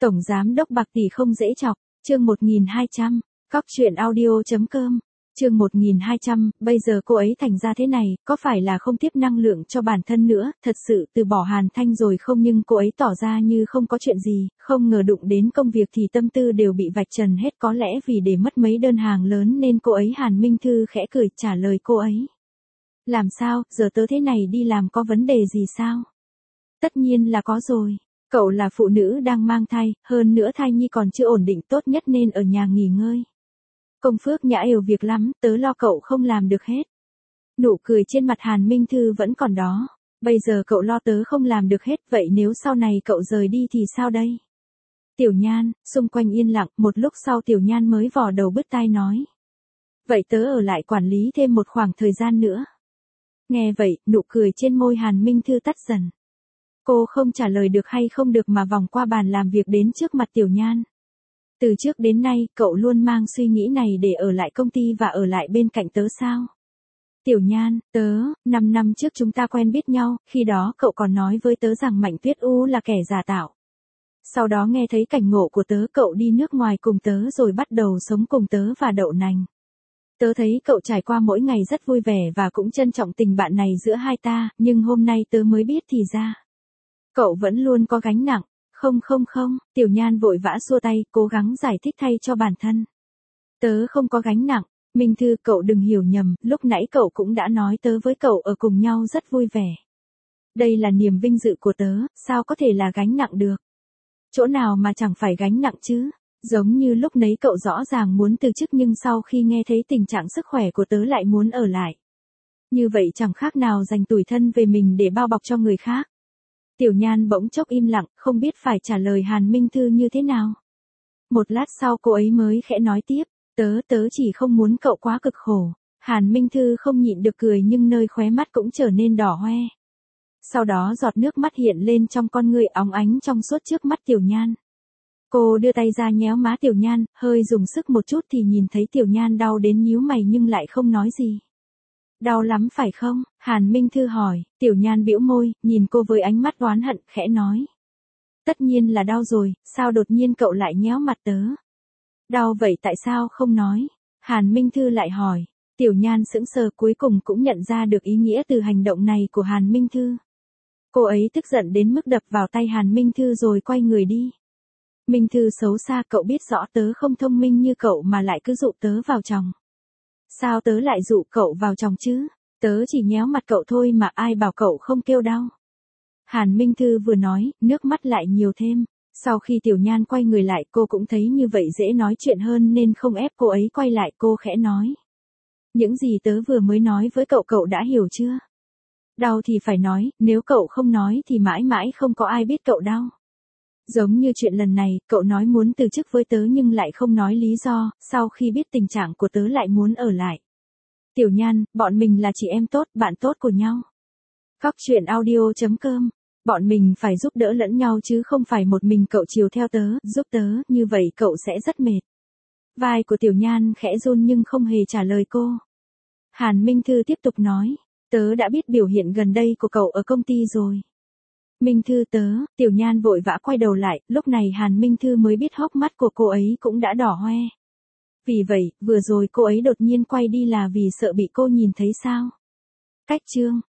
Tổng giám đốc bạc tỷ không dễ chọc, chương 1200, cóc.audio.com, chương 1200, bây giờ cô ấy thành ra thế này, có phải là không tiếp năng lượng cho bản thân nữa, thật sự từ bỏ Hàn Thanh rồi không, nhưng cô ấy tỏ ra như không có chuyện gì, không ngờ đụng đến công việc thì tâm tư đều bị vạch trần hết, có lẽ vì để mất mấy đơn hàng lớn nên cô ấy. Hàn Minh Thư khẽ cười trả lời cô ấy. Làm sao, giờ tớ thế này đi làm có vấn đề gì sao? Tất nhiên là có rồi. Cậu là phụ nữ đang mang thai, hơn nữa thai nhi còn chưa ổn định tốt nhất nên ở nhà nghỉ ngơi. Công Phước Nhã yêu việc lắm, tớ lo cậu không làm được hết. Nụ cười trên mặt Hàn Minh Thư vẫn còn đó. Bây giờ cậu lo tớ không làm được hết, vậy nếu sau này cậu rời đi thì sao đây? Tiểu Nhan, xung quanh yên lặng, một lúc sau Tiểu Nhan mới vò đầu bứt tai nói. Vậy tớ ở lại quản lý thêm một khoảng thời gian nữa. Nghe vậy, nụ cười trên môi Hàn Minh Thư tắt dần. Cô không trả lời được hay không được mà vòng qua bàn làm việc đến trước mặt Tiểu Nhan. Từ trước đến nay, cậu luôn mang suy nghĩ này để ở lại công ty và ở lại bên cạnh tớ sao? Tiểu Nhan, 5 năm trước chúng ta quen biết nhau, khi đó cậu còn nói với tớ rằng Mạnh Tuyết U là kẻ giả tạo. Sau đó nghe thấy cảnh ngộ của tớ, cậu đi nước ngoài cùng tớ rồi bắt đầu sống cùng tớ và Đậu Nành. Tớ thấy cậu trải qua mỗi ngày rất vui vẻ và cũng trân trọng tình bạn này giữa hai ta, nhưng hôm nay tớ mới biết thì ra. Cậu vẫn luôn có gánh nặng. Không, Tiểu Nhan vội vã xua tay, cố gắng giải thích thay cho bản thân. Tớ không có gánh nặng, Minh Thư cậu đừng hiểu nhầm, lúc nãy cậu cũng đã nói tớ với cậu ở cùng nhau rất vui vẻ. Đây là niềm vinh dự của tớ, sao có thể là gánh nặng được? Chỗ nào mà chẳng phải gánh nặng chứ? Giống như lúc nấy cậu rõ ràng muốn từ chức nhưng sau khi nghe thấy tình trạng sức khỏe của tớ lại muốn ở lại. Như vậy chẳng khác nào dành tủi thân về mình để bao bọc cho người khác. Tiểu Nhan bỗng chốc im lặng, không biết phải trả lời Hàn Minh Thư như thế nào. Một lát sau cô ấy mới khẽ nói tiếp, tớ chỉ không muốn cậu quá cực khổ. Hàn Minh Thư không nhịn được cười nhưng nơi khóe mắt cũng trở nên đỏ hoe. Sau đó giọt nước mắt hiện lên trong con ngươi óng ánh trong suốt trước mắt Tiểu Nhan. Cô đưa tay ra nhéo má Tiểu Nhan, hơi dùng sức một chút thì nhìn thấy Tiểu Nhan đau đến nhíu mày nhưng lại không nói gì. Đau lắm phải không? Hàn Minh Thư hỏi. Tiểu Nhan bĩu môi, nhìn cô với ánh mắt oán hận, khẽ nói. Tất nhiên là đau rồi, sao đột nhiên cậu lại nhéo mặt tớ? Đau vậy tại sao không nói? Hàn Minh Thư lại hỏi. Tiểu Nhan sững sờ cuối cùng cũng nhận ra được ý nghĩa từ hành động này của Hàn Minh Thư. Cô ấy tức giận đến mức đập vào tay Hàn Minh Thư rồi quay người đi. Minh Thư xấu xa, cậu biết rõ tớ không thông minh như cậu mà lại cứ dụ tớ vào chồng. Sao tớ lại dụ cậu vào chồng chứ? Tớ chỉ nhéo mặt cậu thôi mà ai bảo cậu không kêu đau. Hàn Minh Thư vừa nói, nước mắt lại nhiều thêm. Sau khi Tiểu Nhan quay người lại cô cũng thấy như vậy dễ nói chuyện hơn nên không ép cô ấy quay lại, cô khẽ nói. Những gì tớ vừa mới nói với cậu đã hiểu chưa? Đau thì phải nói, nếu cậu không nói thì mãi mãi không có ai biết cậu đau. Giống như chuyện lần này, cậu nói muốn từ chức với tớ nhưng lại không nói lý do, sau khi biết tình trạng của tớ lại muốn ở lại. Tiểu Nhan, bọn mình là chị em tốt, bạn tốt của nhau. cóc.audio.com, bọn mình phải giúp đỡ lẫn nhau chứ không phải một mình cậu chiều theo tớ, giúp tớ, như vậy cậu sẽ rất mệt. Vai của Tiểu Nhan khẽ run nhưng không hề trả lời cô. Hàn Minh Thư tiếp tục nói, tớ đã biết biểu hiện gần đây của cậu ở công ty rồi. Minh Thư Tiểu Nhan vội vã quay đầu lại, lúc này Hàn Minh Thư mới biết hốc mắt của cô ấy cũng đã đỏ hoe. Vì vậy, vừa rồi cô ấy đột nhiên quay đi là vì sợ bị cô nhìn thấy sao? Cách chương